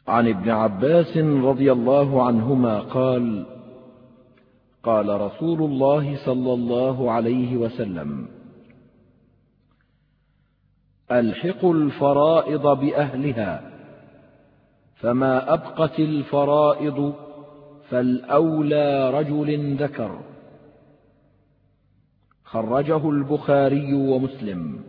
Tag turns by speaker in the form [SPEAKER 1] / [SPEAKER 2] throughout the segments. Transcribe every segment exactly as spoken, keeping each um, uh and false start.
[SPEAKER 1] عن ابن عباس رضي الله عنهما قال: قال رسول الله صلى الله عليه وسلم: ألحقوا الفرائض بأهلها، فما أبقت الفرائض فالأولى رجل ذكر. خرجه البخاري ومسلم.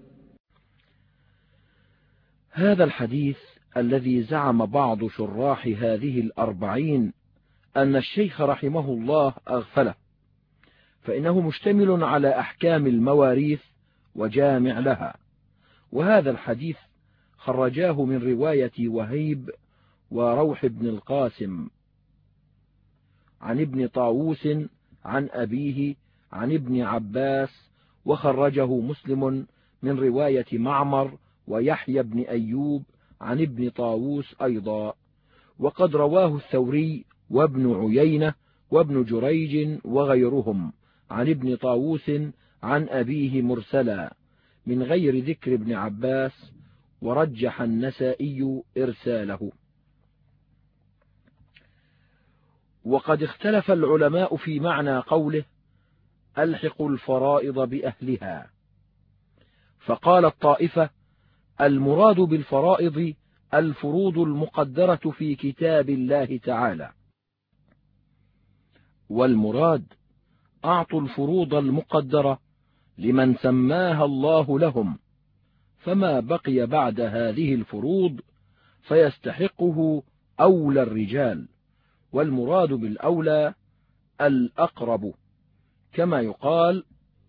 [SPEAKER 1] هذا الحديث الذي زعم بعض شراح هذه الأربعين أن الشيخ رحمه الله أغفله، فإنه مشتمل على أحكام المواريث وجامع لها، وهذا الحديث خرجاه من رواية وهيب وروح بن القاسم عن ابن طاووس عن أبيه عن ابن عباس، وخرجه مسلم من رواية معمر ويحيى بن أيوب عن ابن طاووس أيضا، وقد رواه الثوري وابن عيينة وابن جريج وغيرهم عن ابن طاووس عن أبيه مرسلا من غير ذكر ابن عباس، ورجح النسائي إرساله. وقد اختلف العلماء في معنى قوله: ألحقوا الفرائض بأهلها، فقال الطائفة: المراد بالفرائض الفروض المقدرة في كتاب الله تعالى، والمراد أعطوا الفروض المقدرة لمن سماها الله لهم، فما بقي بعد هذه الفروض فيستحقه أولى الرجال، والمراد بالأولى الأقرب، كما يقال: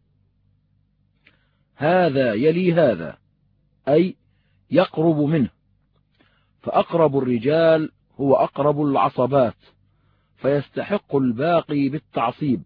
[SPEAKER 1] هذا يلي هذا، أي يقرب منه، فأقرب الرجال هو أقرب العصبات، فيستحق الباقي بالتعصيب.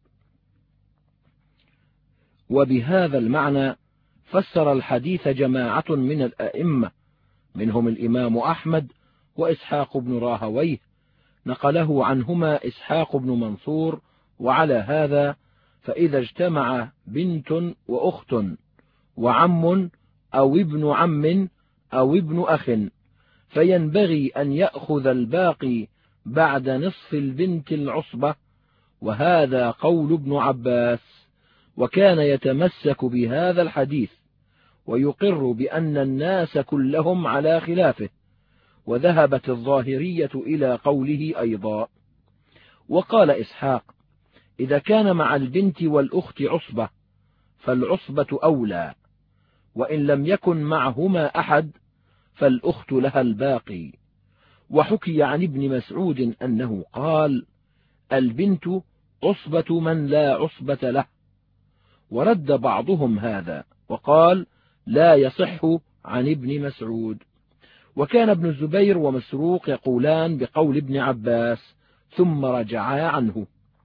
[SPEAKER 1] وبهذا المعنى فسر الحديث جماعة من الأئمة، منهم الإمام أحمد وإسحاق بن راهويه، نقله عنهما إسحاق بن منصور: وعلى هذا فإذا اجتمع بنت وأخت وعم أو ابن عم أو ابن أخ فينبغي أن يأخذ الباقي بعد نصف البنت العصبة، وهذا قول ابن عباس، وكان يتمسك بهذا الحديث ويقر بأن الناس كلهم على خلافه، وذهبت الظاهرية إلى قوله أيضا. وقال إسحاق: إذا كان مع البنت والأخت عصبة فالعصبة أولى، وإن لم يكن معهما أحد فالأخت لها الباقي. وحكي عن ابن مسعود أنه قال: البنت عصبة من لا عصبة له. ورد بعضهم هذا وقال: لا يصح عن ابن مسعود. وكان ابن الزبير ومسروق يقولان بقول ابن عباس، ثم رجعا عنه.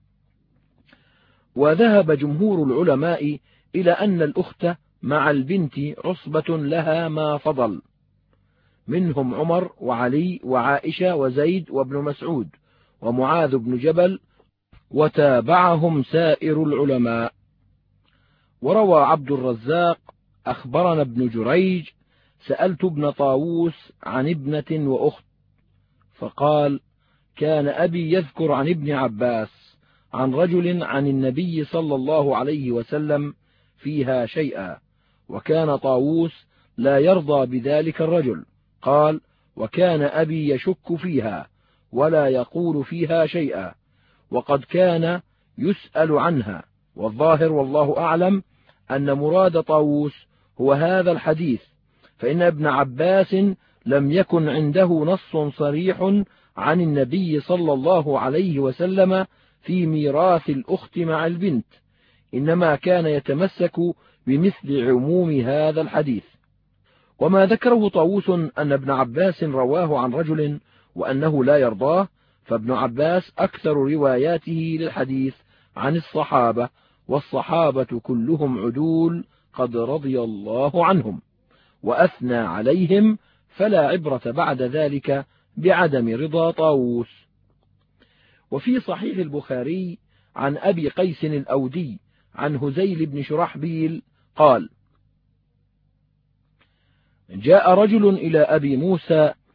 [SPEAKER 1] وذهب جمهور العلماء إلى أن الأخت مع البنت عصبة لها ما فضل، منهم عمر وعلي وعائشة وزيد وابن مسعود ومعاذ بن جبل، وتابعهم سائر العلماء. وروى عبد الرزاق: أخبرنا ابن جريج: سألت ابن طاووس عن ابنة وأخت، فقال: كان أبي يذكر عن ابن عباس عن رجل عن النبي صلى الله عليه وسلم فيها شيئا، وكان طاووس لا يرضى بذلك الرجل. قال: وكان أبي يشك فيها ولا يقول فيها شيئا، وقد كان يسأل عنها، والظاهر والله أعلم أن مراد طاووس هو هذا الحديث، فإن ابن عباس لم يكن عنده نص صريح عن النبي صلى الله عليه وسلم في ميراث الأخت مع البنت، إنما كان يتمسك بمثل عموم هذا الحديث. وما ذكره طاووس أن ابن عباس رواه عن رجل وأنه لا يرضاه، فابن عباس أكثر رواياته للحديث عن الصحابة، والصحابة كلهم عدول قد رضي الله عنهم وأثنى عليهم، فلا عبرة بعد ذلك بعدم رضا طاووس. وفي صحيح البخاري عن أبي قيس الأودي عن هزيل بن شرحبيل قال: جاء رجل إلى أبي موسى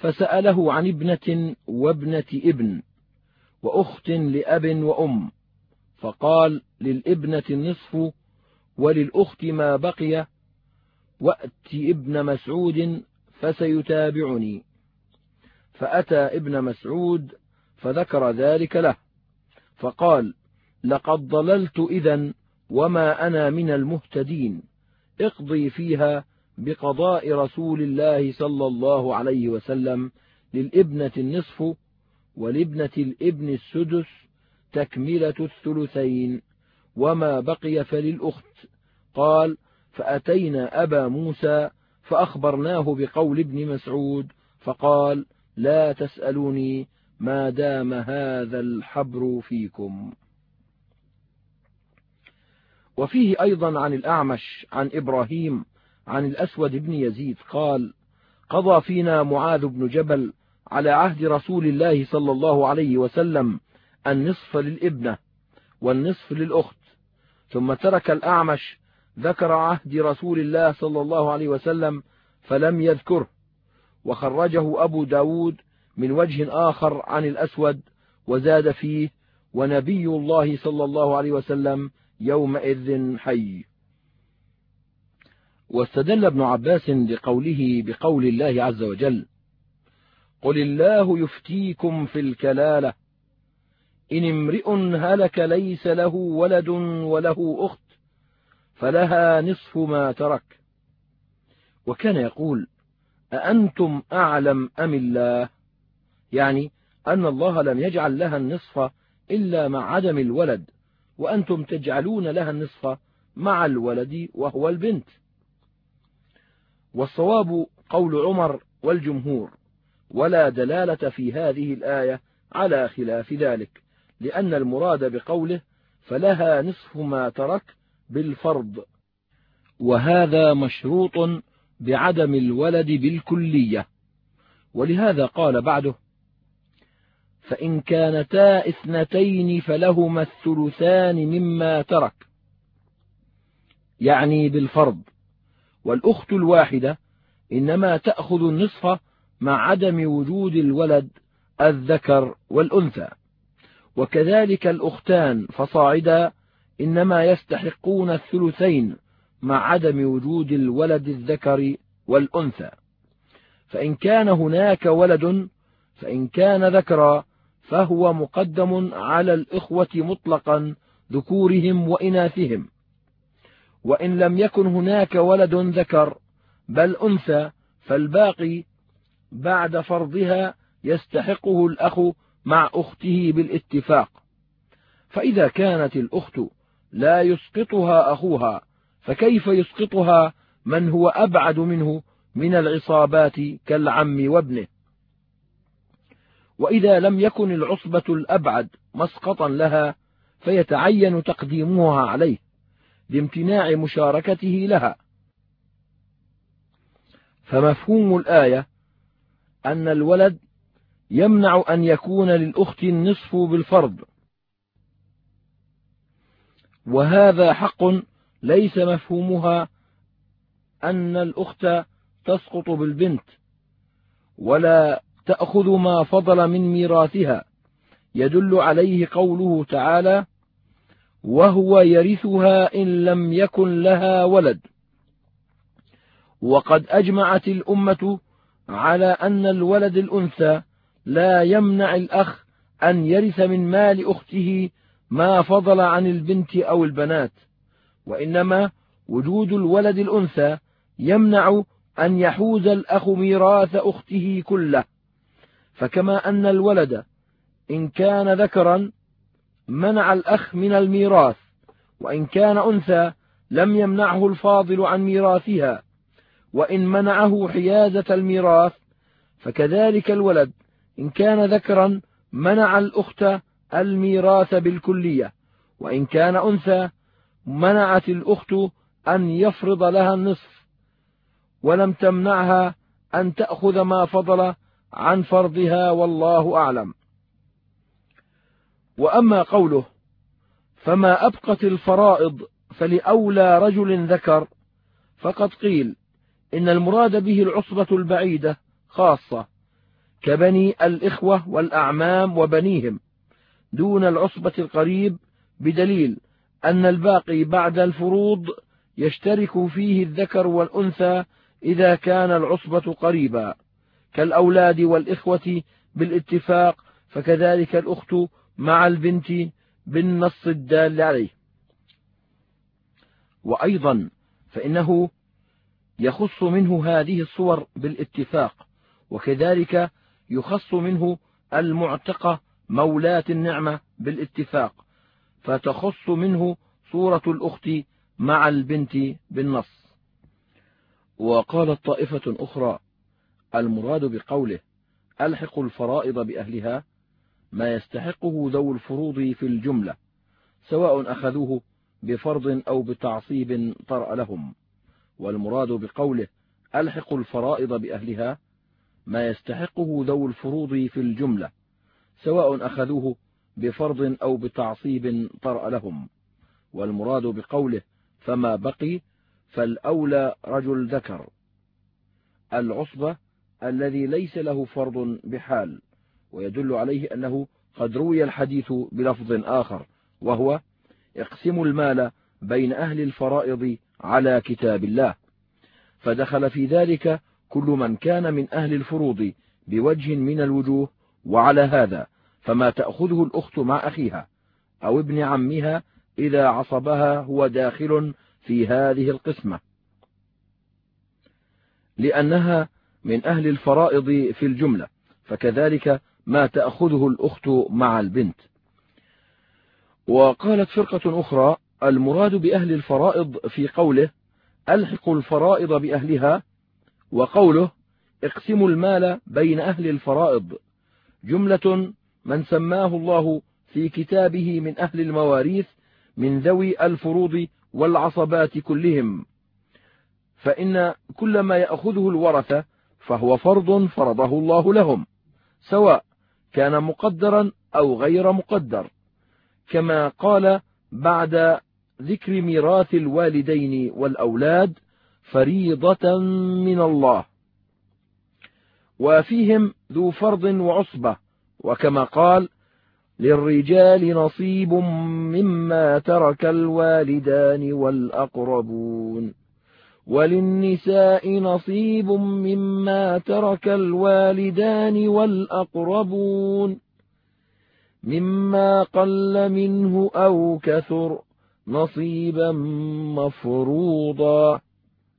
[SPEAKER 1] فسأله عن ابنة وابنة ابن وأخت لأب وأم، فقال: للابنة النصف وللأخت ما بقي، وأت ابن مسعود فسيتابعني. فأتى ابن مسعود فذكر ذلك له، فقال: لقد ضللت إذن وما أنا من المهتدين، اقضي فيها بقضاء رسول الله صلى الله عليه وسلم، للابنة النصف ولابنة الابن السدس تكملة الثلثين، وما بقي فللأخت. قال: فأتينا أبا موسى فأخبرناه بقول ابن مسعود، فقال: لا تسألوني ما دام هذا الحبر فيكم. وفيه أيضا عن الأعمش عن إبراهيم عن الأسود بن يزيد قال: قضى فينا معاذ بن جبل على عهد رسول الله صلى الله عليه وسلم النصف للابنة والنصف للأخت، ثم ترك الأعمش ذكر عهد رسول الله صلى الله عليه وسلم فلم يذكره، وخرجه أبو داود من وجه آخر عن الأسود وزاد فيه: ونبي الله صلى الله عليه وسلم يومئذ حي. واستدل ابن عباس لقوله بقول الله عز وجل: قل الله يفتيكم في الكلالة إن امرئ هلك ليس له ولد وله أخت فلها نصف ما ترك. وكان يقول: أأنتم أعلم أم الله؟ يعني أن الله لم يجعل لها النصف إلا مع عدم الولد، وأنتم تجعلون لها النصف مع الولد وهو البنت. والصواب قول عمر والجمهور، ولا دلالة في هذه الآية على خلاف ذلك، لأن المراد بقوله فلها نصف ما ترك بالفرض، وهذا مشروط بعدم الولد بالكلية. ولهذا قال بعده: فإن كانتا اثنتين فلهما الثلثان مما ترك، يعني بالفرض. والأخت الواحدة إنما تأخذ النصف مع عدم وجود الولد الذكر والأنثى، وكذلك الأختان فصاعدا إنما يستحقون الثلثين مع عدم وجود الولد الذكر والأنثى. فإن كان هناك ولد فإن كان ذكرا فهو مقدم على الإخوة مطلقا ذكورهم وإناثهم، وإن لم يكن هناك ولد ذكر بل أنثى فالباقي بعد فرضها يستحقه الأخ مع أخته بالاتفاق. فإذا كانت الأخت لا يسقطها أخوها فكيف يسقطها من هو أبعد منه من العصابات كالعم وابنه؟ وإذا لم يكن العصبة الأبعد مسقطا لها فيتعين تقديمها عليه لامتناع مشاركته لها. فمفهوم الآية أن الولد يمنع أن يكون للأخت النصف بالفرض، وهذا حق ليس مفهومها أن الأخت تسقط بالبنت ولا تأخذ ما فضل من ميراثها، يدل عليه قوله تعالى: وهو يرثها إن لم يكن لها ولد. وقد أجمعت الأمة على أن الولد الأنثى لا يمنع الأخ أن يرث من مال أخته ما فضل عن البنت أو البنات، وإنما وجود الولد الأنثى يمنع أن يحوز الأخ ميراث أخته كله. فكما أن الولد إن كان ذكرا منع الأخ من الميراث، وإن كان أنثى لم يمنعه الفاضل عن ميراثها، وإن منعه حيازة الميراث، فكذلك الولد إن كان ذكرا منع الأخت الميراث بالكلية، وإن كان أنثى منعت الأخت أن يفرض لها النصف، ولم تمنعها أن تأخذ ما فضل عن فرضها، والله أعلم. وأما قوله فما أبقت الفرائض فلأولى رجل ذكر، فقد قيل إن المراد به العصبة البعيدة خاصة، كبني الإخوة والأعمام وبنيهم دون العصبة القريب، بدليل أن الباقي بعد الفروض يشترك فيه الذكر والأنثى إذا كان العصبة قريبا، كالأولاد والإخوة بالاتفاق، فكذلك الأخت مع البنت بالنص الدال عليه. وأيضا فإنه يخص منه هذه الصور بالاتفاق، وكذلك يخص منه المعتقة مولاة النعمة بالاتفاق، فتخص منه صورة الأخت مع البنت بالنص. وقالت طائفة أخرى: المراد بقوله ألحق الفرائض بأهلها ما يستحقه ذو الفروض في الجملة، سواء أخذوه بفرض أو بتعصيب طرأ لهم. والمراد بقوله ألحق الفرائض بأهلها ما يستحقه ذو الفروض في الجملة، سواء أخذوه بفرض أو بتعصيب طرأ لهم. والمراد بقوله فما بقي فالأولى رجل ذكر العصبة الذي ليس له فرض بحال، ويدل عليه أنه قد روي الحديث بلفظ آخر، وهو اقسموا المال بين أهل الفرائض على كتاب الله، فدخل في ذلك كل من كان من أهل الفروض بوجه من الوجوه. وعلى هذا فما تأخذه الأخت مع أخيها أو ابن عمها إذا عصبها هو داخل في هذه القسمة، لأنها من أهل الفرائض في الجملة، فكذلك ما تأخذه الأخت مع البنت. وقالت فرقة أخرى: المراد بأهل الفرائض في قوله ألحق الفرائض بأهلها وقوله اقسموا المال بين أهل الفرائض جملة من سماه الله في كتابه من أهل المواريث من ذوي الفروض والعصبات كلهم، فإن كل ما يأخذه الورثة فهو فرض فرضه الله لهم، سواء كان مقدرا أو غير مقدر، كما قال بعد ذكر ميراث الوالدين والأولاد فريضة من الله، وفيهم ذو فرض وعصبة، وكما قال للرجال نصيب مما ترك الوالدان والأقربون، وللنساء نصيب مما ترك الوالدان والأقربون مما قل منه أو كثر نصيبا مفروضا.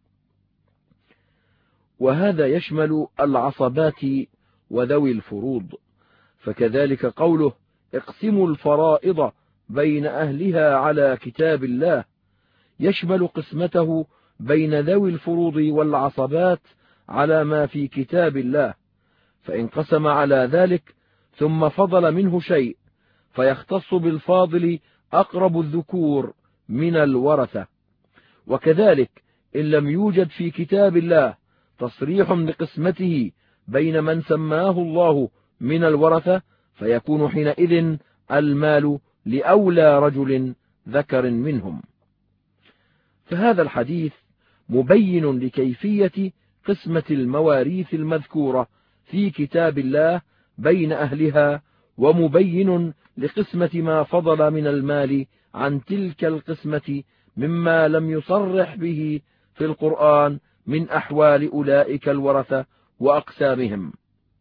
[SPEAKER 1] وهذا يشمل العصبات وذوي الفروض، فكذلك قوله اقسموا الفرائض بين أهلها على كتاب الله يشمل قسمته بين ذوي الفروض والعصبات على ما في كتاب الله، فإن قسم على ذلك ثم فضل منه شيء فيختص بالفاضل أقرب الذكور من الورثة. وكذلك إن لم يوجد في كتاب الله تصريح لقسمته بين من سماه الله من الورثة، فيكون حينئذ المال لأولى رجل ذكر منهم. فهذا الحديث مبين لكيفية قسمة المواريث المذكورة في كتاب الله بين أهلها، ومبين لقسمة ما فضل من المال عن تلك القسمة مما لم يصرح به في القرآن من أحوال أولئك الورثة وأقسامهم،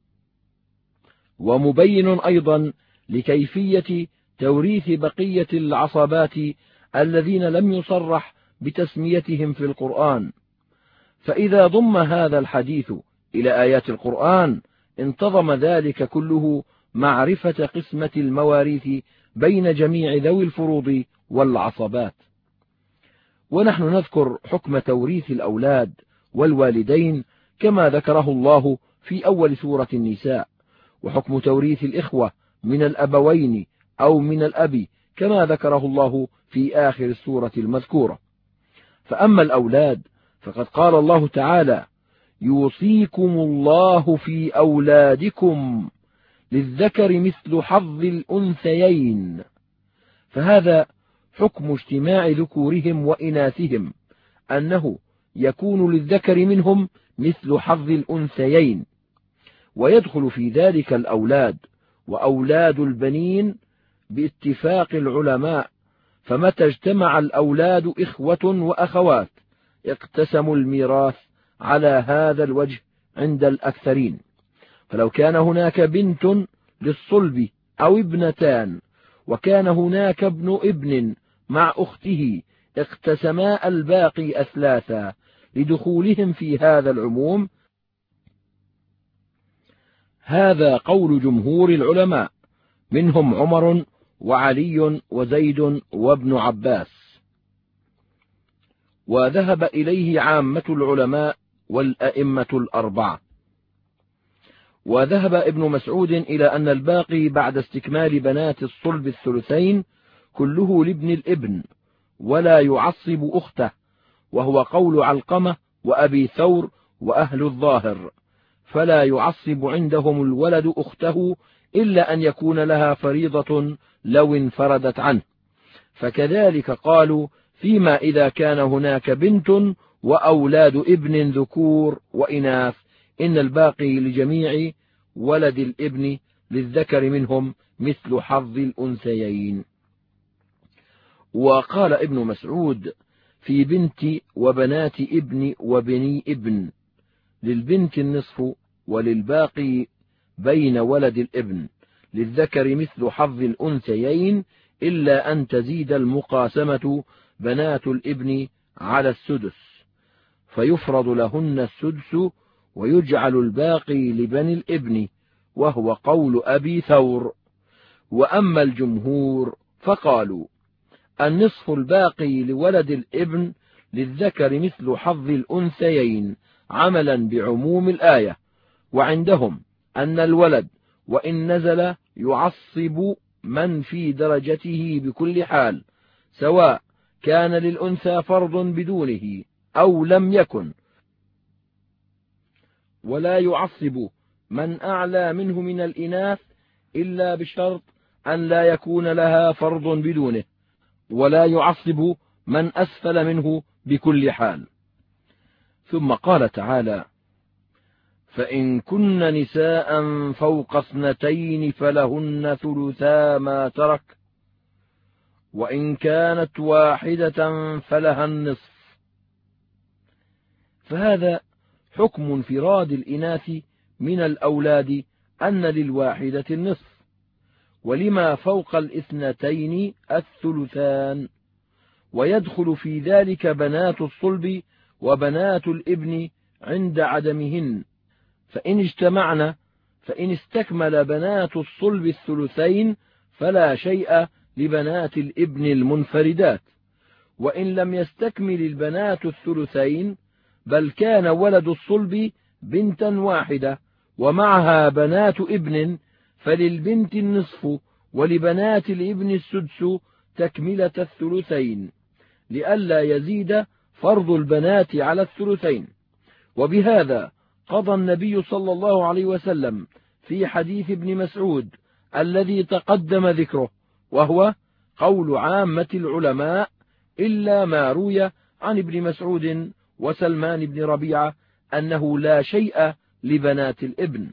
[SPEAKER 1] ومبين أيضا لكيفية توريث بقية العصبات الذين لم يصرح بتسميتهم في القرآن. فإذا ضم هذا الحديث إلى آيات القرآن انتظم ذلك كله معرفة قسمة المواريث بين جميع ذوي الفروض والعصبات. ونحن نذكر حكم توريث الأولاد والوالدين كما ذكره الله في أول سورة النساء، وحكم توريث الإخوة من الأبوين أو من الأب كما ذكره الله في آخر السورة المذكورة. فأما الأولاد فقد قال الله تعالى يوصيكم الله في أولادكم للذكر مثل حظ الأنثيين، فهذا حكم اجتماع ذكورهم وإناثهم، أنه يكون للذكر منهم مثل حظ الأنثيين. ويدخل في ذلك الأولاد وأولاد البنين باتفاق العلماء، فمتى اجتمع الأولاد إخوة وأخوات اقتسموا الميراث على هذا الوجه عند الأكثرين. فلو كان هناك بنت للصلب أو ابنتان وكان هناك ابن ابن مع أخته اقتسما الباقي أثلاثا لدخولهم في هذا العموم. هذا قول جمهور العلماء منهم عمر وعلي وزيد وابن عباس، وذهب إليه عامة العلماء والأئمة الأربعة. وذهب ابن مسعود إلى أن الباقي بعد استكمال بنات الصلب الثلثين كله لابن الابن ولا يعصب أخته، وهو قول علقمة وأبي ثور وأهل الظاهر، فلا يعصب عندهم الولد أخته إلا أن يكون لها فريضة لو انفردت عنه. فكذلك قالوا فيما إذا كان هناك بنت وأولاد ابن ذكور وإناث إن الباقي لجميع ولد الابن للذكر منهم مثل حظ الأنثيين. وقال ابن مسعود في بنت وبنات ابن وبني ابن للبنت النصف وللباقي بين ولد الابن للذكر مثل حظ الأنثيين إلا أن تزيد المقاسمة بنات الابن على السدس، فيفرض لهن السدس ويجعل الباقي لبني الابن، وهو قول أبي ثور. وأما الجمهور فقالوا النصف الباقي لولد الابن للذكر مثل حظ الأنثيين عملا بعموم الآية، وعندهم أن الولد وإن نزل يعصب من في درجته بكل حال، سواء كان للأنثى فرض بدونه أو لم يكن، ولا يعصب من أعلى منه من الإناث إلا بشرط أن لا يكون لها فرض بدونه، ولا يعصب من أسفل منه بكل حال. ثم قال تعالى فإن كن نساء فوق اثنتين فلهن ثلثا ما ترك وإن كانت واحدة فلها النصف. فهذا حكم انفراد الإناث من الأولاد أن للواحدة النصف، ولما فوق الاثنتين الثلثان، ويدخل في ذلك بنات الصلب وبنات الابن عند عدمهن، فإن اجتمعن فإن استكمل بنات الصلب الثلثين فلا شيء لبنات الابن المنفردات، وإن لم يستكمل البنات الثلثين بل كان ولد الصلب بنتا واحدة ومعها بنات ابن فللبنت النصف ولبنات الابن السدس تكملة الثلثين، لئلا يزيد فرض البنات على الثلثين. وبهذا قضى النبي صلى الله عليه وسلم في حديث ابن مسعود الذي تقدم ذكره، وهو قول عامة العلماء إلا ما روي عن ابن مسعود وسلمان بن ربيعة أنه لا شيء لبنات الابن.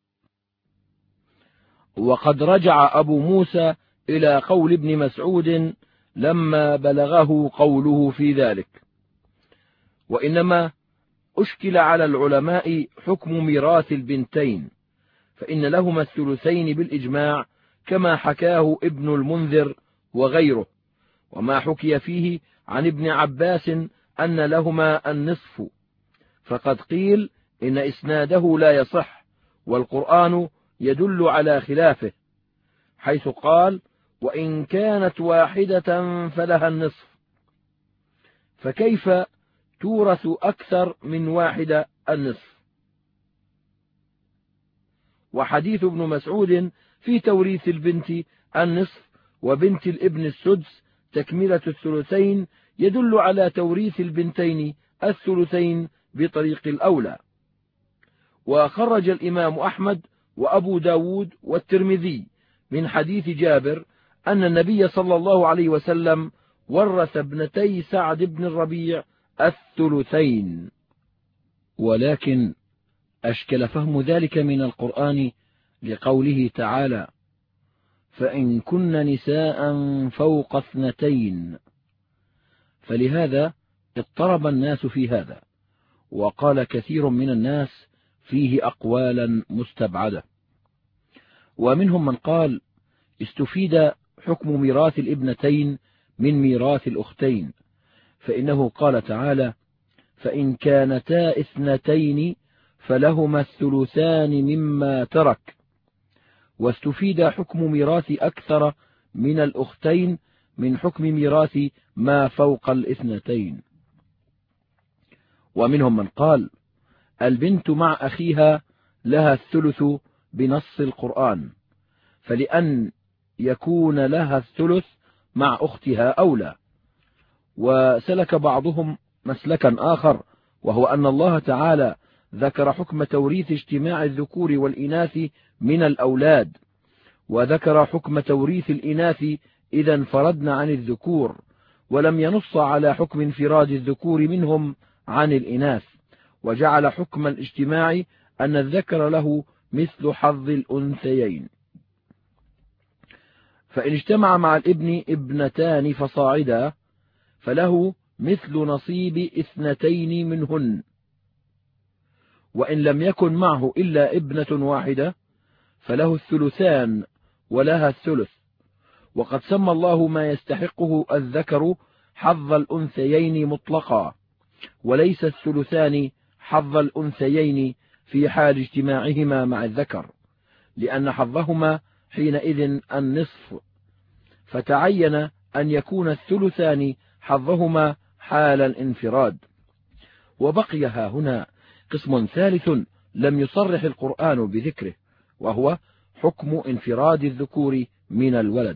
[SPEAKER 1] وقد رجع أبو موسى إلى قول ابن مسعود لما بلغه قوله في ذلك، وإنما أشكل على العلماء حكم ميراث البنتين، فإن لهما الثلثين بالإجماع كما حكاه ابن المنذر وغيره، وما حكي فيه عن ابن عباس أن لهما النصف، فقد قيل إن إسناده لا يصح، والقرآن يدل على خلافه، حيث قال وإن كانت واحدة فلها النصف، فكيف تورث أكثر من واحدة النصف؟ وحديث ابن مسعود في توريث البنت النصف وبنت الابن السدس تكملة الثلثين يدل على توريث البنتين الثلثين بطريق الأولى. وخرج الإمام أحمد وأبو داود والترمذي من حديث جابر أن النبي صلى الله عليه وسلم ورث ابنتي سعد بن الربيع الثلثين. ولكن أشكل فهم ذلك من القرآن لقوله تعالى: فإن كن نساء فوق اثنتين، فلهذا اضطرب الناس في هذا، وقال كثير من الناس فيه أقوالا مستبعدة. ومنهم من قال: استفيد حكم ميراث الابنتين من ميراث الأختين، فإنه قال تعالى: فإن كانتا اثنتين فلهما الثلثان مما ترك، واستفيد حكم ميراث أكثر من الأختين من حكم ميراث ما فوق الاثنتين. ومنهم من قال: البنت مع أخيها لها الثلث بنص القرآن، فلأن يكون لها الثلث مع أختها أولى. وسلك بعضهم مسلكا آخر، وهو أن الله تعالى ذكر حكم توريث اجتماع الذكور والإناث من الأولاد، وذكر حكم توريث الإناث إذا انفردنا عن الذكور، ولم ينص على حكم انفراد الذكور منهم عن الإناث، وجعل حكم الاجتماع أن الذكر له مثل حظ الأنثيين. فإن اجتمع مع الابن ابنتان فصاعدا فله مثل نصيب اثنتين منهن، وإن لم يكن معه إلا ابنة واحدة فله الثلثان ولها الثلث. وقد سمى الله ما يستحقه الذكر حظ الأنثيين مطلقا، وليس الثلثان حظ الأنثيين في حال اجتماعهما مع الذكر، لأن حظهما حينئذ النصف، فتعين أن يكون الثلثان حظهما حال الانفراد. وبقي ها هنا قسم ثالث لم يصرح القرآن بذكره، وهو حكم انفراد الذكور من الولد،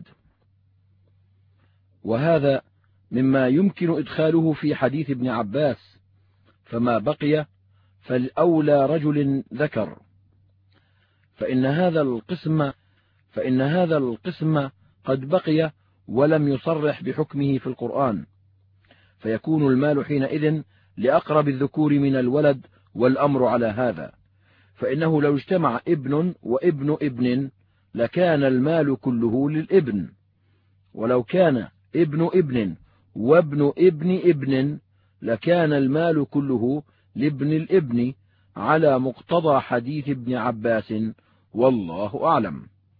[SPEAKER 1] وهذا مما يمكن إدخاله في حديث ابن عباس: فما بقي فالأولى رجل ذكر. فإن هذا القسم فإن هذا القسم قد بقي ولم يصرح بحكمه في القرآن، فيكون المال حينئذ لأقرب الذكور من الولد، والأمر على هذا، فإنه لو اجتمع ابن وابن ابن لكان المال كله للابن، ولو كان ابن ابن وابن ابن ابن لكان المال كله لابن الابن، على مقتضى حديث ابن عباس، والله أعلم.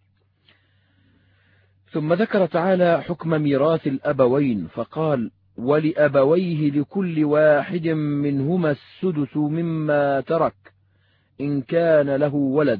[SPEAKER 1] ثم ذكر تعالى حكم ميراث الأبوين فقال: ولأبويه لكل واحد منهما السدس مما ترك إن كان له ولد.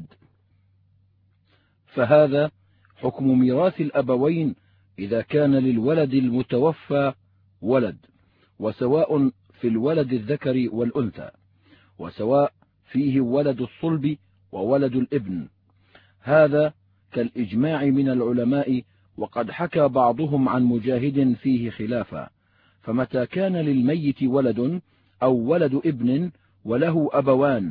[SPEAKER 1] فهذا حكم ميراث الأبوين إذا كان للولد المتوفى ولد، وسواء في الولد الذكر والأنثى، وسواء فيه ولد الصلب وولد الابن. هذا كالإجماع من العلماء، وقد حكى بعضهم عن مجاهد فيه خلافا. فمتى كان للميت ولد أو ولد ابن وله أبوان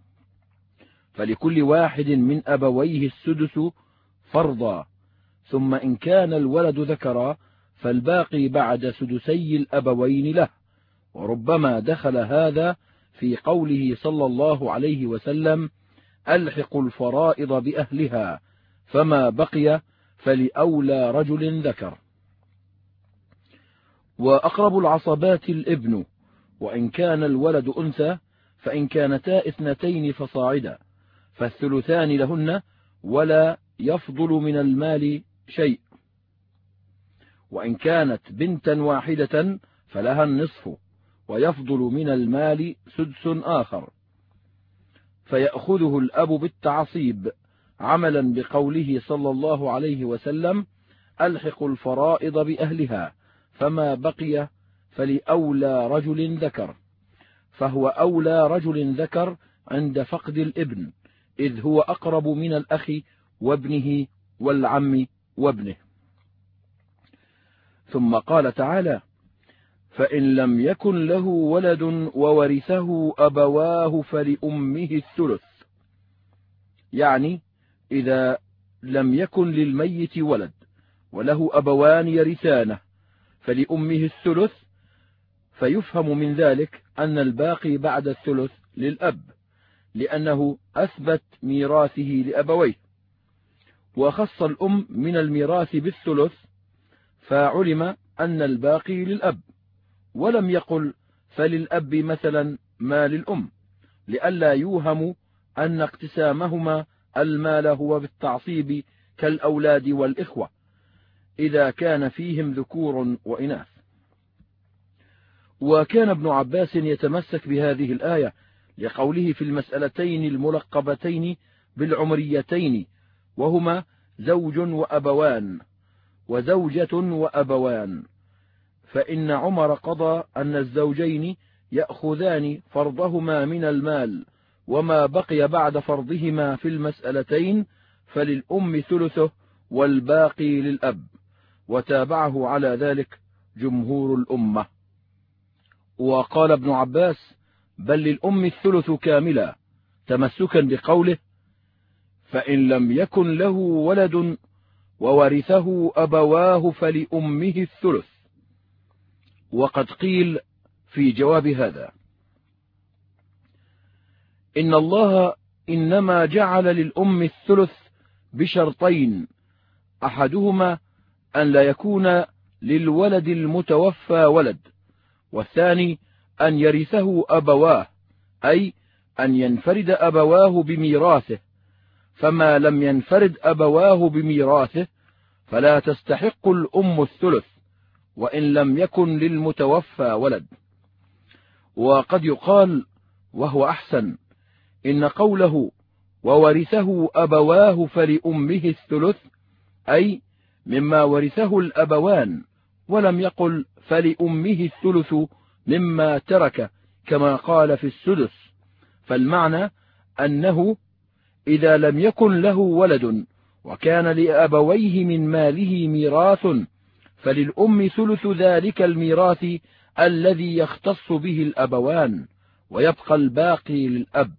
[SPEAKER 1] فلكل واحد من أبويه السدس فرضا، ثم إن كان الولد ذكرا فالباقي بعد سدسي الأبوين له. وربما دخل هذا في قوله صلى الله عليه وسلم: ألحقوا الفرائض بأهلها، فما بقي فلأولى رجل ذكر. وأقرب العصبات الابن، وإن كان الولد أنثى، فإن كانتا اثنتين فصاعدا فالثلثان لهن، ولا يفضل من المال شيء. وإن كانت بنتا واحدة فلها النصف، ويفضل من المال سدس آخر، فيأخذه الأب بالتعصيب، عملا بقوله صلى الله عليه وسلم: ألحقوا الفرائض بأهلها، فما بقي فلأولى رجل ذكر. فهو أولى رجل ذكر عند فقد الابن، إذ هو أقرب من الأخ وابنه والعم وابنه. ثم قال تعالى: فإن لم يكن له ولد وورثه أبواه فلأمه الثلث. يعني إذا لم يكن للميت ولد وله أبوان يرثانه فلأمه الثلث، فيفهم من ذلك أن الباقي بعد الثلث للأب، لأنه أثبت ميراثه لأبويه، وخص الأم من الميراث بالثلث، فعلم أن الباقي للأب، ولم يقل فللأب مثلا ما للأم، لئلا يوهم أن اقتسامهما المال هو بالتعصيب كالأولاد والإخوة إذا كان فيهم ذكور وإناث. وكان ابن عباس يتمسك بهذه الآية لقوله في المسألتين الملقبتين بالعمريتين، وهما زوج وأبوان وزوجة وأبوان، فإن عمر قضى أن الزوجين يأخذان فرضهما من المال، وما بقي بعد فرضهما في المسألتين فللأم ثلثه والباقي للأب، وتابعه على ذلك جمهور الأمة. وقال ابن عباس: بل للأم الثلث كاملا، تمسكا بقوله: فإن لم يكن له ولد وورثه أبواه فلأمه الثلث. وقد قيل في جواب هذا: إن الله إنما جعل للأم الثلث بشرطين، أحدهما أن لا يكون للولد المتوفى ولد، والثاني أن يرثه أبواه، أي أن ينفرد أبواه بميراثه، فما لم ينفرد أبواه بميراثه فلا تستحق الأم الثلث، وإن لم يكن للمتوفى ولد. وقد يقال وهو أحسن إن قوله وورثه أبواه فلأمه الثلث أي مما ورثه الأبوان، ولم يقل فلأمه الثلث مما ترك كما قال في السدس، فالمعنى أنه إذا لم يكن له ولد وكان لأبويه من ماله ميراث فللأم ثلث ذلك الميراث الذي يختص به الأبوان، ويبقى الباقي للأب.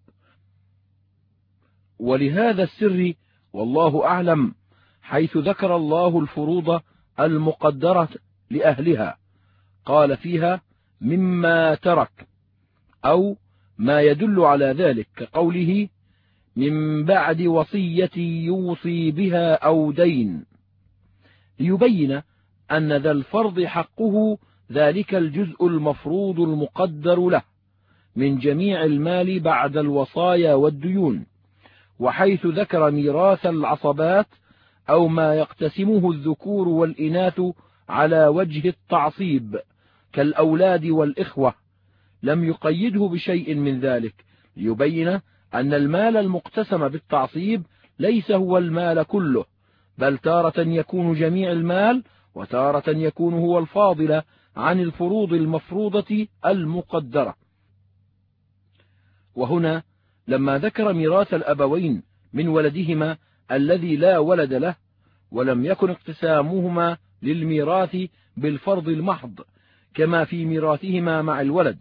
[SPEAKER 1] ولهذا السر والله أعلم حيث ذكر الله الفروض المقدرة لأهلها قال فيها مما ترك، أو ما يدل على ذلك، كقوله من بعد وصية يوصي بها أو دين، ليبين أن ذا الفرض حقه ذلك الجزء المفروض المقدر له من جميع المال بعد الوصايا والديون. وحيث ذكر ميراث العصبات أو ما يقتسمه الذكور والإناث على وجه التعصيب كالأولاد والإخوة لم يقيده بشيء من ذلك، ليبين أن المال المقتسم بالتعصيب ليس هو المال كله، بل تارة يكون جميع المال، وتارة يكون هو الفاضل عن الفروض المفروضة المقدرة. وهنا لما ذكر ميراث الأبوين من ولدهما الذي لا ولد له، ولم يكن اقتسامهما للميراث بالفرض المحض كما في ميراثهما مع الولد،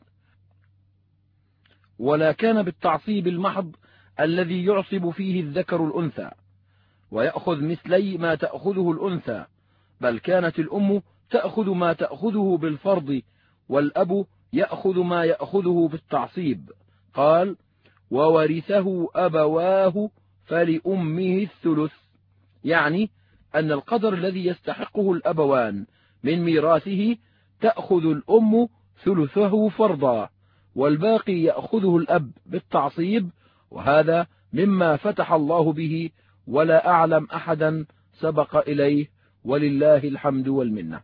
[SPEAKER 1] ولا كان بالتعصيب المحض الذي يعصب فيه الذكر الأنثى ويأخذ مثلي ما تأخذه الأنثى، بل كانت الأم تأخذ ما تأخذه بالفرض والأب يأخذ ما يأخذه بالتعصيب. قال وورثه أبواه فلأمه الثلث، يعني أن القدر الذي يستحقه الأبوان من ميراثه تأخذ الأم ثلثه فرضا، والباقي يأخذه الأب بالتعصيب، وهذا مما فتح الله به، ولا أعلم أحدا سبق إليه، ولله الحمد والمنة.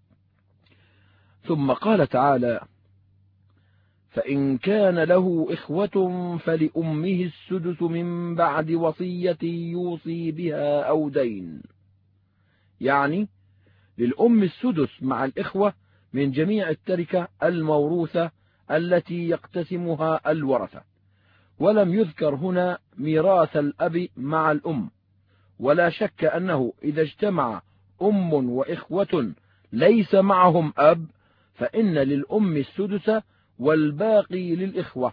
[SPEAKER 1] ثم قال تعالى فإن كان له إخوة فلأمه السدس من بعد وصية يوصي بها أو دين، يعني للأم السدس مع الإخوة من جميع التركة الموروثة التي يقتسمها الورثة. ولم يذكر هنا ميراث الأب مع الأم، ولا شك أنه إذا اجتمع أم وإخوة ليس معهم أب فإن للأم السدس والباقي للإخوة،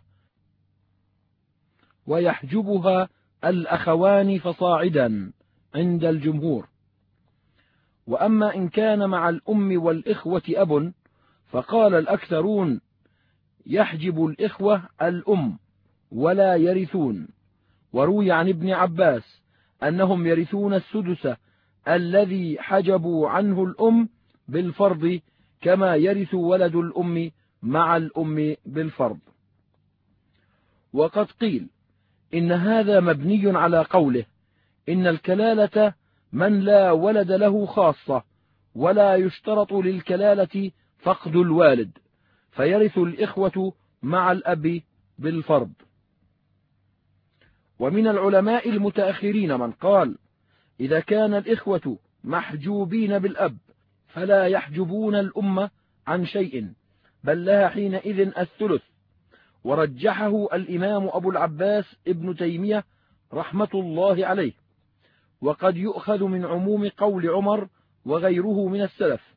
[SPEAKER 1] ويحجبها الأخوان فصاعدا عند الجمهور. وأما إن كان مع الأم والإخوة أب فقال الأكثرون يحجب الإخوة الأم، ولا يرثون. وروي عن ابن عباس أنهم يرثون السدس الذي حجبوا عنه الأم بالفرض كما يرث ولد الأم مع الأم بالفرض. وقد قيل إن هذا مبني على قوله إن الكلالة من لا ولد له خاصة، ولا يشترط للكلالة فقد الوالد، فيرث الإخوة مع الأب بالفرض. ومن العلماء المتأخرين من قال إذا كان الإخوة محجوبين بالأب فلا يحجبون الأم عن شيء، بل لها حينئذ الثلث. ورجحه الإمام أبو العباس ابن تيمية رحمة الله عليه. وقد يؤخذ من عموم قول عمر وغيره من السلف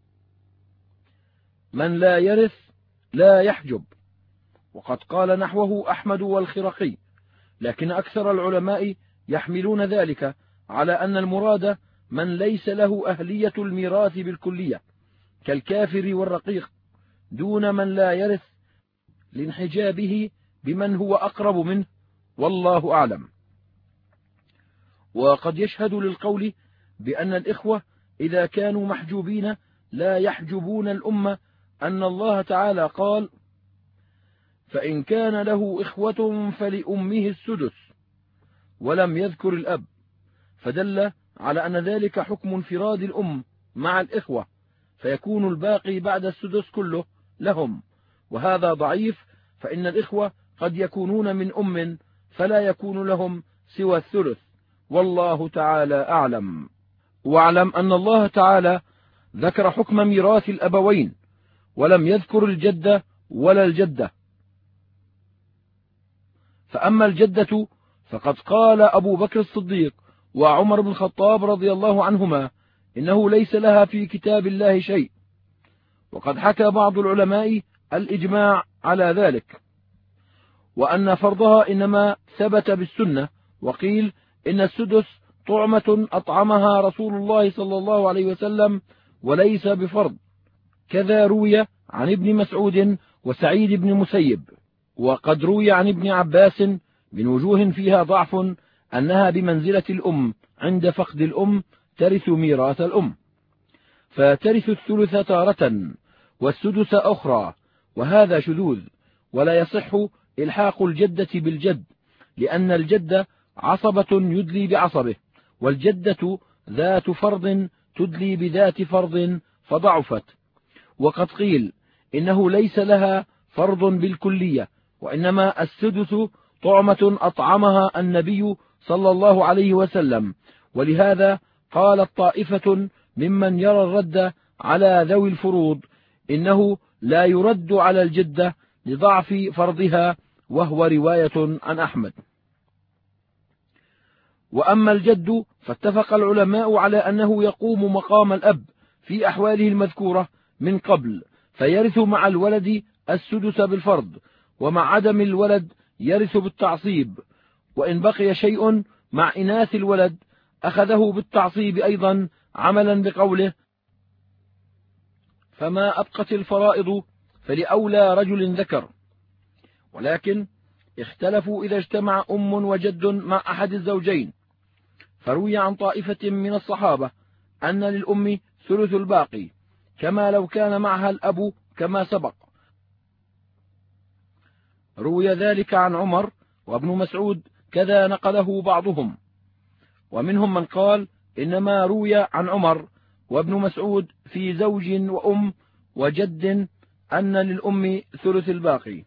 [SPEAKER 1] من لا يرث لا يحجب، وقد قال نحوه أحمد والخرقي، لكن أكثر العلماء يحملون ذلك على أن المراد من ليس له أهلية الميراث بالكلية كالكافر والرقيق، دون من لا يرث لانحجابه بمن هو أقرب منه، والله أعلم. وقد يشهد للقول بأن الإخوة إذا كانوا محجوبين لا يحجبون الأمة أن الله تعالى قال فإن كان له إخوة فلأمه السدس، ولم يذكر الأب، فدل على أن ذلك حكم انفراد الأم مع الإخوة، فيكون الباقي بعد السدس كله لهم، وهذا ضعيف، فإن الإخوة قد يكونون من أم فلا يكون لهم سوى الثلث، والله تعالى أعلم. واعلم أن الله تعالى ذكر حكم ميراث الأبوين ولم يذكر الجدة ولا الجدة. فأما الجدة فقد قال أبو بكر الصديق وعمر بن الخطاب رضي الله عنهما إنه ليس لها في كتاب الله شيء، وقد حكى بعض العلماء الإجماع على ذلك، وأن فرضها إنما ثبت بالسنة، وقيل إن السدس طعمة أطعمها رسول الله صلى الله عليه وسلم وليس بفرض. كذا روي عن ابن مسعود وسعيد بن مسيب. وقد روي عن ابن عباس من وجوه فيها ضعف أنها بمنزلة الأم عند فقد الأم ترث ميراث الأم، فترث الثلث تارة والسدس أخرى، وهذا شذوذ، ولا يصح إلحاق الجدة بالجد، لأن الجد عصبة يدلي بعصبه، والجدة ذات فرض تدلي بذات فرض فضعفت. وقد قيل إنه ليس لها فرض بالكلية، وإنما السدس طعمة أطعمها النبي صلى الله عليه وسلم، ولهذا قالت طائفة ممن يرى الرد على ذوي الفروض إنه لا يرد على الجدة لضعف فرضها، وهو رواية عن أحمد. وأما الجد فاتفق العلماء على أنه يقوم مقام الأب في أحواله المذكورة من قبل، فيرث مع الولد السدس بالفرض، ومع عدم الولد يرث بالتعصيب، وإن بقي شيء مع إناث الولد أخذه بالتعصيب أيضا، عملا بقوله فما أبقت الفرائض فلأولى رجل ذكر. ولكن اختلفوا إذا اجتمع أم وجد مع أحد الزوجين، فروي عن طائفة من الصحابة أن للأم ثلث الباقي كما لو كان معها الأب كما سبق. روي ذلك عن عمر وابن مسعود، كذا نقله بعضهم. ومنهم من قال إنما روي عن عمر وابن مسعود في زوج وأم وجد أن للأم ثلث الباقي.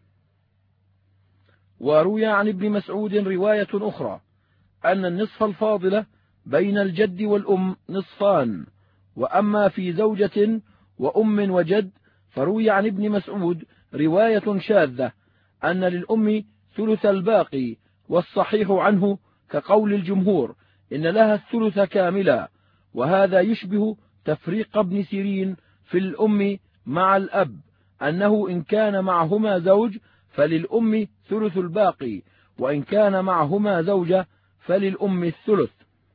[SPEAKER 1] وروي عن ابن مسعود رواية أخرى أن النصف الفاضل بين الجد والأم نصفان. وأما في زوجة وأم وجد فروي عن ابن مسعود رواية شاذة أن للأم ثلث الباقي، والصحيح عنه كقول الجمهور إن لها الثلث كاملا، وهذا يشبه تفريق ابن سيرين في الأم مع الأب، أنه إن كان معهما زوج فللأم ثلث الباقي، وإن كان معهما زوجة فللأم الثلث.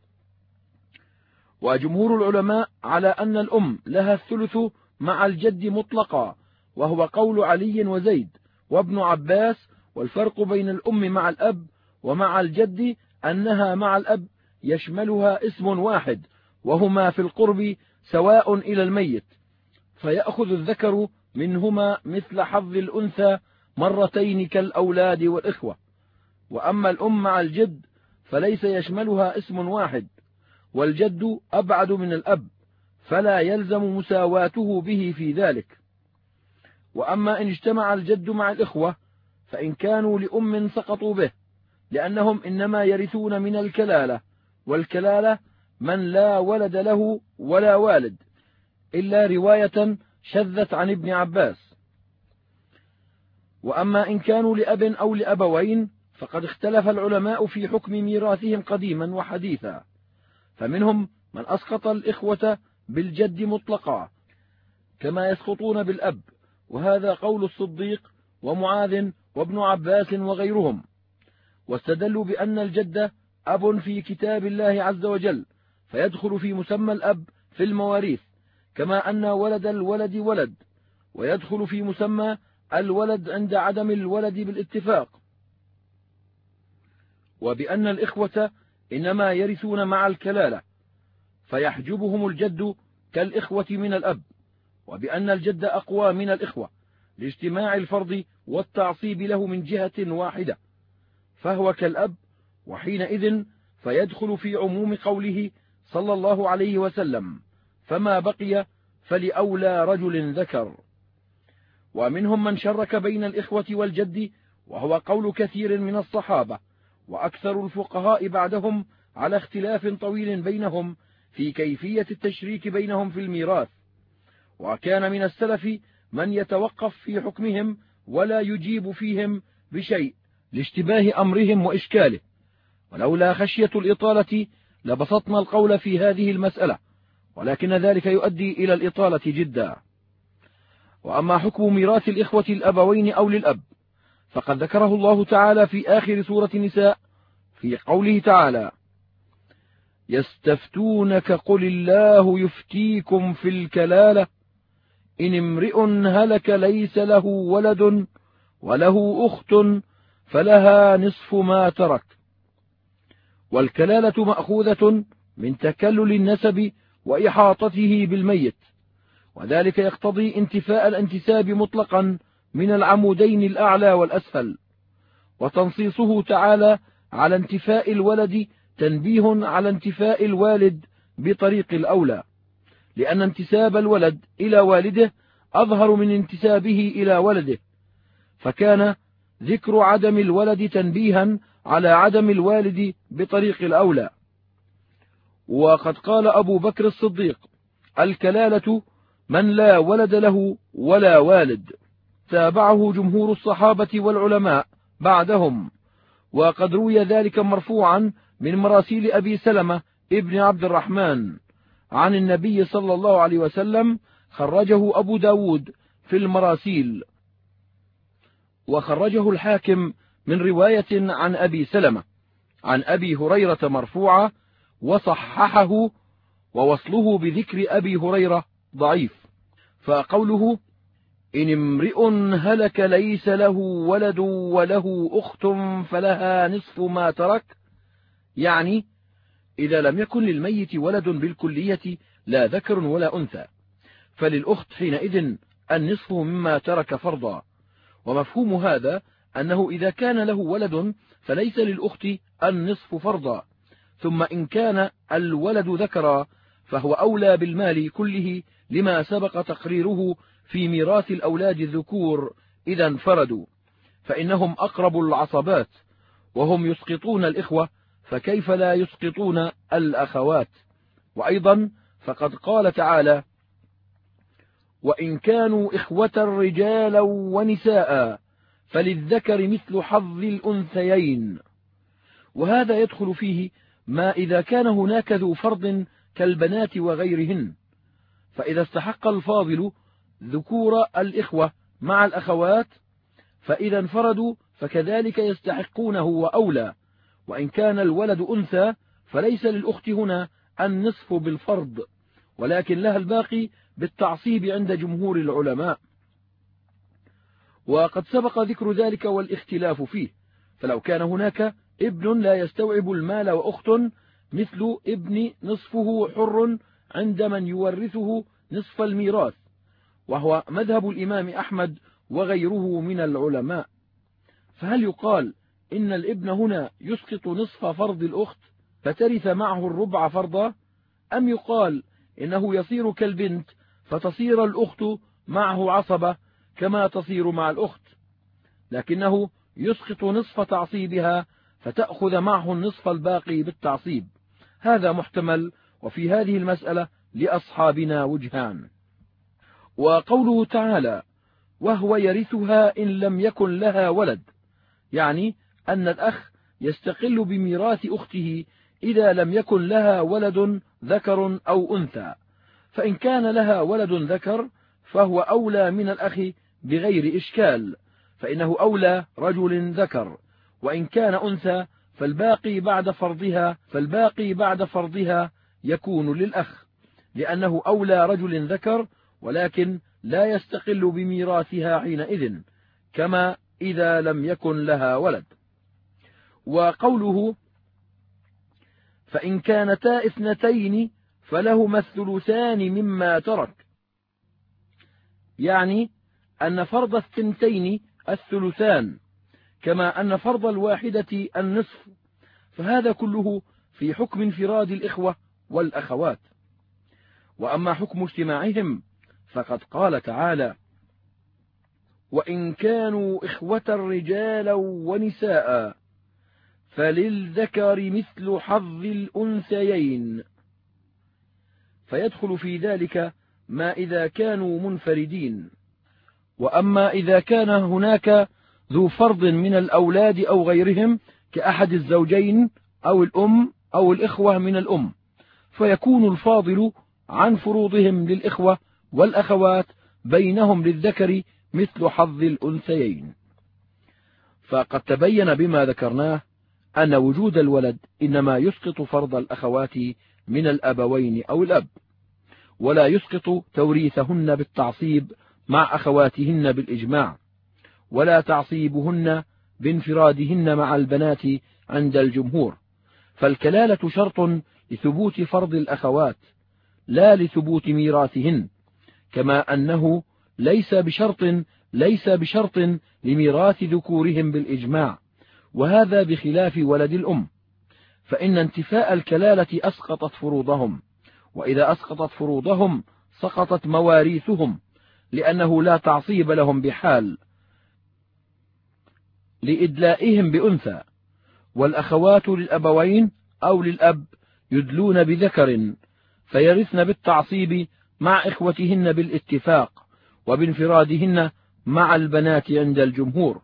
[SPEAKER 1] وجمهور العلماء على أن الأم لها الثلث مع الجد مطلقا، وهو قول علي وزيد وابن عباس والفرق بين الأم مع الأب ومع الجد أنها مع الأب يشملها اسم واحد، وهما في القرب سواء إلى الميت، فيأخذ الذكر منهما مثل حظ الأنثى مرتين كالأولاد والإخوة. وأما الأم مع الجد فليس يشملها اسم واحد، والجد أبعد من الأب، فلا يلزم مساواته به في ذلك. وأما إن اجتمع الجد مع الإخوة فإن كانوا لأم سقطوا به، لأنهم إنما يرثون من الكلالة، والكلالة من لا ولد له ولا والد، إلا رواية شذت عن ابن عباس. وأما إن كانوا لأب أو لأبوين فقد اختلف العلماء في حكم ميراثهم قديما وحديثا، فمنهم من أسقط الإخوة بالجد مطلقا كما يسقطون بالأب، وهذا قول الصديق ومعاذ وابن عباس وغيرهم، واستدلوا بأن الجد أب في كتاب الله عز وجل، فيدخل في مسمى الأب في المواريث، كما أن ولد الولد ولد، ويدخل في مسمى الولد عند عدم الولد بالاتفاق. وبأن الإخوة إنما يرثون مع الكلالة، فيحجبهم الجد كالإخوة من الأب، وبأن الجد أقوى من الإخوة لاجتماع الفرض والتعصيب له من جهة واحدة، فهو كالأب، وحينئذ فيدخل في عموم قوله صلى الله عليه وسلم: فما بقي فلأولى رجل ذكر. ومنهم من شرك بين الإخوة والجد، وهو قول كثير من الصحابة، وأكثر الفقهاء بعدهم على اختلاف طويل بينهم في كيفية التشريك بينهم في الميراث. وكان من السلف من يتوقف في حكمهم ولا يجيب فيهم بشيء لاشتباه أمرهم وإشكاله، ولولا خشية الإطالة لبسطنا القول في هذه المسألة، ولكن ذلك يؤدي إلى الإطالة جدا. وأما حكم ميراث الإخوة الأبوين أو للأب فقد ذكره الله تعالى في آخر سورة النساء في قوله تعالى: يستفتونك قل الله يفتيكم في الكلالة إن امرئ هلك ليس له ولد وله أخت فلها نصف ما ترك. والكلالة مأخوذة من تكلل النسب وإحاطته بالميت، وذلك يقتضي انتفاء الانتساب مطلقا من العمودين الأعلى والأسفل. وتنصيصه تعالى على انتفاء الولد تنبيه على انتفاء الوالد بطريق الأولى، لأن انتساب الولد إلى والده أظهر من انتسابه إلى ولده، فكان ذكر عدم الولد تنبيها على عدم الوالد بطريق الأولى. وقد قال أبو بكر الصديق: الكلالة من لا ولد له ولا والد. تابعه جمهور الصحابة والعلماء بعدهم، وقد روي ذلك مرفوعا من مراسيل أبي سلمة ابن عبد الرحمن عن النبي صلى الله عليه وسلم، خرجه أبو داود في المراسيل، وخرجه الحاكم من رواية عن أبي سلمة عن أبي هريرة مرفوعة، وصححه، ووصله بذكر أبي هريرة ضعيف. فقوله إن امرئ هلك ليس له ولد وله أخت فلها نصف ما ترك، يعني إذا لم يكن للميت ولد بالكلية لا ذكر ولا أنثى، فللأخت حينئذ النصف مما ترك فرضا. ومفهوم هذا أنه إذا كان له ولد فليس للأخت النصف فرضا، ثم إن كان الولد ذكرا فهو أولى بالمال كله، لما سبق تقريره في ميراث الأولاد الذكور إذا انفردوا، فإنهم أقرب العصبات، وهم يسقطون الإخوة، فكيف لا يسقطون الأخوات؟ وأيضا فقد قال تعالى: وإن كانوا إخوة رجالا ونساء فللذكر مثل حظ الأنثيين. وهذا يدخل فيه ما إذا كان هناك ذو فرض كالبنات وغيرهن، فإذا استحق الفاضل ذكور الإخوة مع الأخوات فإذا انفردوا فكذلك يستحقونه وأولى. وإن كان الولد أنثى فليس للأخت هنا النصف بالفرض، ولكن لها الباقي بالتعصيب عند جمهور العلماء. وقد سبق ذكر ذلك والاختلاف فيه، فلو كان هناك ابن لا يستوعب المال وأخت مثل ابن نصفه حر عند من يورثه نصف الميراث، وهو مذهب الإمام أحمد وغيره من العلماء، فهل يقال إن الابن هنا يسقط نصف فرض الأخت فترث معه الربع فرضا، أم يقال إنه يصير كالبنت فتصير الأخت معه عصبة كما تصير مع الأخت، لكنه يسقط نصف تعصيبها فتأخذ معه النصف الباقي بالتعصيب؟ هذا محتمل، وفي هذه المسألة لأصحابنا وجهان. وقوله تعالى وهو يرثها إن لم يكن لها ولد، يعني أن الأخ يستقل بميراث أخته إذا لم يكن لها ولد ذكر أو أنثى، فإن كان لها ولد ذكر فهو أولى من الأخ بغير إشكال، فإنه أولى رجل ذكر، وإن كان أنثى فالباقي بعد فرضها فالباقي بعد فرضها يكون للأخ، لأنه أولى رجل ذكر، ولكن لا يستقل بميراثها حينئذ كما إذا لم يكن لها ولد. وقوله فإن كانتا اثنتين فلهما الثلثان مما ترك، يعني أن فرض الثنتين الثلثان كما أن فرض الواحدة النصف، فهذا كله في حكم انفراد الإخوة والأخوات. وأما حكم اجتماعهم فقد قال تعالى وإن كانوا إخوة رجالا ونساء فللذكر مثل حظ الأنثيين، فيدخل في ذلك ما إذا كانوا منفردين. وأما إذا كان هناك ذو فرض من الأولاد أو غيرهم كأحد الزوجين أو الأم أو الإخوة من الأم، فيكون الفاضل عن فروضهم للإخوة والأخوات بينهم للذكر مثل حظ الأنثيين. فقد تبين بما ذكرناه أن وجود الولد إنما يسقط فرض الأخوات من الأبوين أو الأب، ولا يسقط توريثهن بالتعصيب مع أخواتهن بالإجماع، ولا تعصيبهن بانفرادهن مع البنات عند الجمهور، فالكلالة شرط لثبوت فرض الأخوات لا لثبوت ميراثهن، كما أنه ليس بشرط ليس بشرط لميراث ذكورهم بالإجماع، وهذا بخلاف ولد الأم، فإن انتفاء الكلالة أسقطت فروضهم، وإذا أسقطت فروضهم سقطت مواريثهم، لأنه لا تعصيب لهم بحال لإدلائهم بأنثى. والأخوات للأبوين أو للأب يدلون بذكر فيرثن بالتعصيب مع إخوتهن بالاتفاق، وبانفرادهن مع البنات عند الجمهور.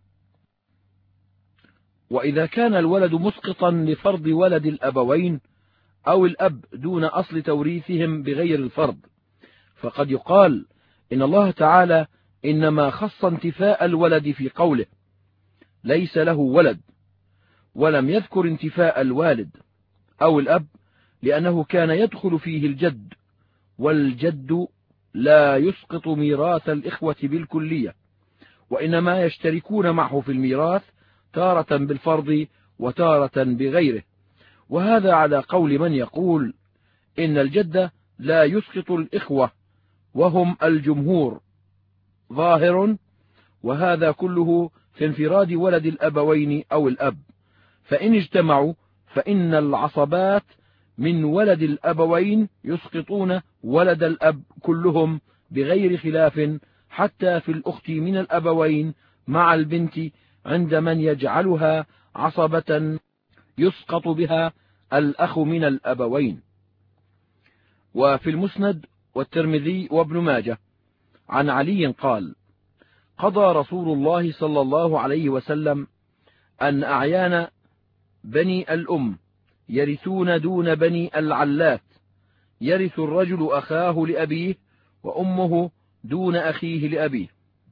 [SPEAKER 1] وإذا كان الولد مسقطا لفرض ولد الأبوين أو الأب دون أصل توريثهم بغير الفرض، فقد يقال إن الله تعالى إنما خص انتفاء الولد في قوله ليس له ولد، ولم يذكر انتفاء الوالد أو الأب، لأنه كان يدخل فيه الجد، والجد لا يسقط ميراث الإخوة بالكلية، وإنما يشتركون معه في الميراث تارة بالفرض وتارة بغيره، وهذا على قول من يقول إن الجد لا يسقط الإخوة وهم الجمهور ظاهر، وهذا كله في انفراد ولد الأبوين أو الأب، فإن اجتمعوا فإن العصبات من ولد الأبوين يسقطون ولد الأب كلهم بغير خلاف، حتى في الأخت من الأبوين مع البنت عند من يجعلها عصبة يسقط بها الأخ من الأبوين. وفي المسند والترمذي وابن ماجه عن علي قال قضى رسول الله صلى الله عليه وسلم أن أعيان بني الأم يرثون دون بني العلات، يرث الرجل أخاه لأبيه وأمه دون أخيه لأبيه.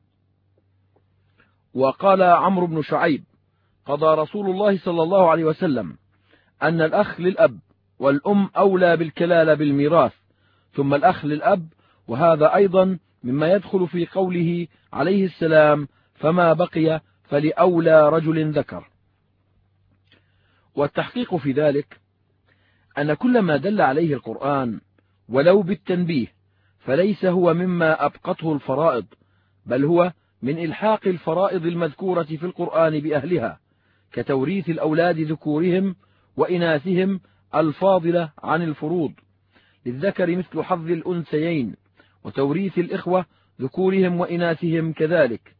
[SPEAKER 1] وقال عمرو بن شعيب قضى رسول الله صلى الله عليه وسلم أن الأخ للأب والأم أولى بالكلالة بالميراث، ثم الأخ للأب، وهذا أيضا مما يدخل في قوله عليه السلام فما بقي فلأولى رجل ذكر. والتحقيق في ذلك أن كل ما دل عليه القرآن ولو بالتنبيه فليس هو مما أبقته الفرائض، بل هو من إلحاق الفرائض المذكورة في القرآن بأهلها، كتوريث الأولاد ذكورهم وإناثهم الفاضلة عن الفروض، للذكر مثل حظ الأنثيين، وتوريث الإخوة ذكورهم وإناثهم كذلك.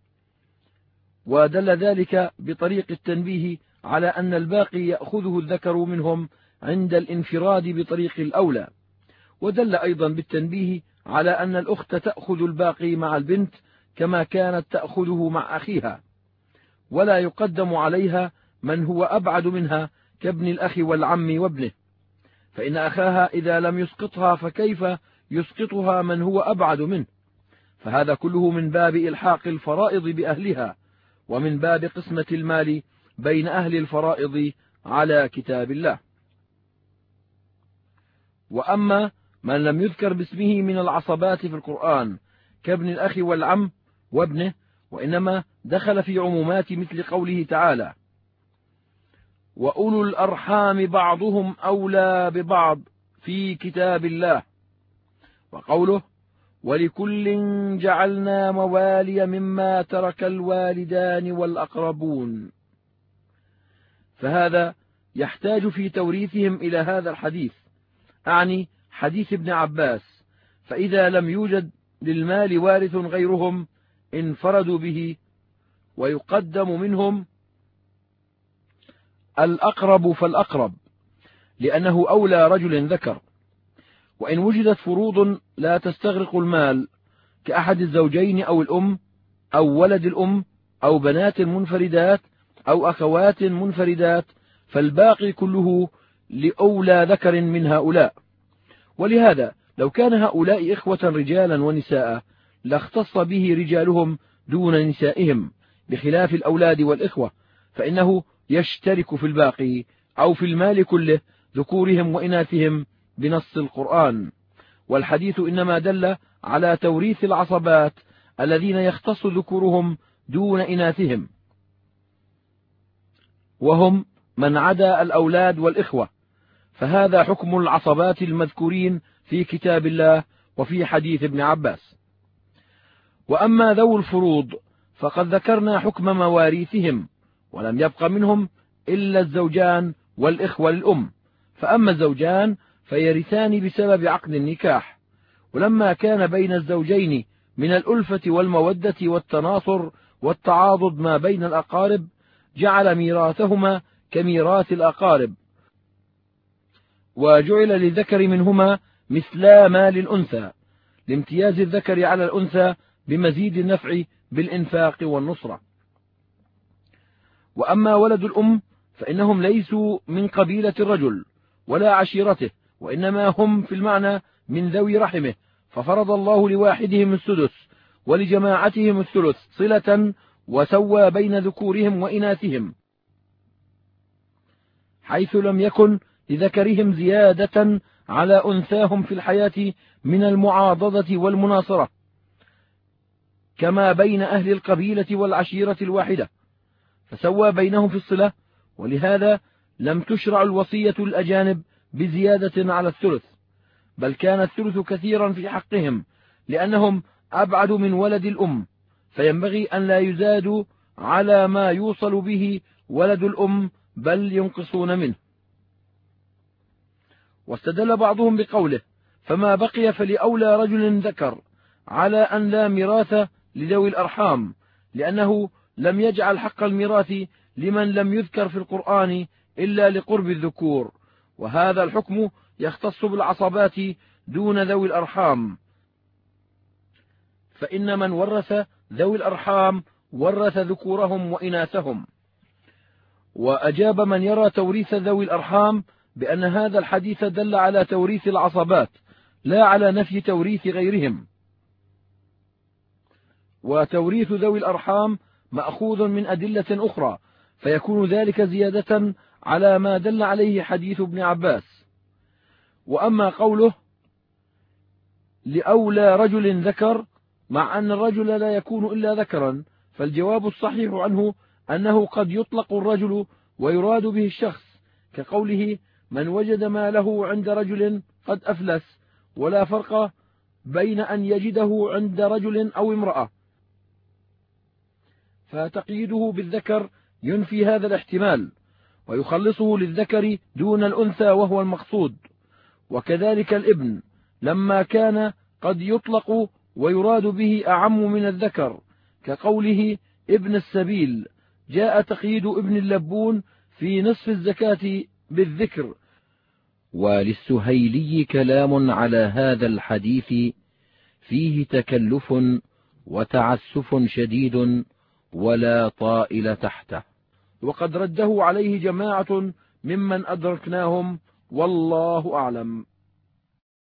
[SPEAKER 1] ودل ذلك بطريق التنبيه على أن الباقي يأخذه الذكر منهم عند الانفراد بطريق الأولى. ودل أيضا بالتنبيه على أن الأخت تأخذ الباقي مع البنت كما كانت تأخذه مع أخيها، ولا يقدم عليها من هو أبعد منها كابن الأخ والعم وابنه، فإن أخاها إذا لم يسقطها فكيف يسقطها من هو أبعد منه؟ فهذا كله من باب إلحاق الفرائض بأهلها، ومن باب قسمة المال بين أهل الفرائض على كتاب الله. وأما من لم يذكر باسمه من العصبات في القرآن كابن الأخ والعم وابنه، وإنما دخل في عمومات مثل قوله تعالى: وأولو الأرحام بعضهم أولى ببعض في كتاب الله، وقوله: ولكل جعلنا موالي مما ترك الوالدان والأقربون. فهذا يحتاج في توريثهم إلى هذا الحديث، أعني حديث ابن عباس، فإذا لم يوجد للمال وارث غيرهم انفردوا به، ويقدم منهم الأقرب فالأقرب، لأنه أولى رجل ذكر. وإن وجدت فروض لا تستغرق المال كأحد الزوجين أو الأم أو ولد الأم أو بنات منفردات أو أخوات منفردات، فالباقي كله لأولى ذكر من هؤلاء. ولهذا لو كان هؤلاء إخوة رجالا ونساء لاختص به رجالهم دون نسائهم، بخلاف الأولاد والإخوة، فإنه يشترك في الباقي أو في المال كله ذكورهم وإناثهم بنص القرآن. والحديث إنما دل على توريث العصبات الذين يختص ذكورهم دون إناثهم، وهم من عدا الأولاد والإخوة، فهذا حكم العصبات المذكورين في كتاب الله وفي حديث ابن عباس. وأما ذو الفروض فقد ذكرنا حكم مواريثهم، ولم يبق منهم إلا الزوجان والإخوة للأم، فأما الزوجان فيرثان بسبب عقد النكاح، ولما كان بين الزوجين من الألفة والمودة والتناصر والتعاضد ما بين الأقارب، جعل ميراثهما كميراث الأقارب، وجعل للذكر منهما مثلا ما للأنثى، لامتياز الذكر على الأنثى بمزيد النفع بالإنفاق والنصرة. وأما ولد الأم فإنهم ليسوا من قبيلة الرجل ولا عشيرته، وإنما هم في المعنى من ذوي رحمه، ففرض الله لواحدهم السدس ولجماعتهم الثلث صلة، وسوى بين ذكورهم وإناثهم، حيث لم يكن لذكرهم زيادة على أنثاهم في الحياة من المعاضدة والمناصرة، كما بين أهل القبيلة والعشيرة الواحدة، فسوى بينهم في الصلة. ولهذا لم تشرع الوصية الأجانب بزيادة على الثلث، بل كان الثلث كثيرا في حقهم، لأنهم أبعد من ولد الأم، فينبغي أن لا يزادوا على ما يوصل به ولد الأم، بل ينقصون منه. واستدل بعضهم بقوله: فما بقي فلأولى رجل ذكر، على أن لا ميراث لذوي الأرحام، لأنه لم يجعل حق الميراث لمن لم يذكر في القرآن إلا لقرب الذكور، وهذا الحكم يختص بالعصبات دون ذوي الأرحام، فإن من ورث ذوي الأرحام ورث ذكورهم وإناثهم. وأجاب من يرى توريث ذوي الأرحام بأن هذا الحديث دل على توريث العصبات لا على نفي توريث غيرهم، وتوريث ذوي الأرحام مأخوذ من أدلة أخرى، فيكون ذلك زيادة على ما دل عليه حديث ابن عباس. وأما قوله لأولى رجل ذكر، مع أن الرجل لا يكون إلا ذكرا، فالجواب الصحيح عنه أنه قد يطلق الرجل ويراد به الشخص، كقوله من وجد ماله عند رجل قد أفلس، ولا فرق بين أن يجده عند رجل أو امرأة، فتقييده بالذكر ينفي هذا الاحتمال ويخلصه للذكر دون الأنثى وهو المقصود. وكذلك الابن لما كان قد يطلق ويراد به أعم من الذكر، كقوله ابن السبيل، جاء تقييد ابن اللبون في نصف الزكاة بالذكر. وللسهيلي كلام على هذا الحديث فيه تكلف وتعسف شديد ولا طائل تحته، وقد رده عليه جماعة ممن أدركناهم، والله أعلم.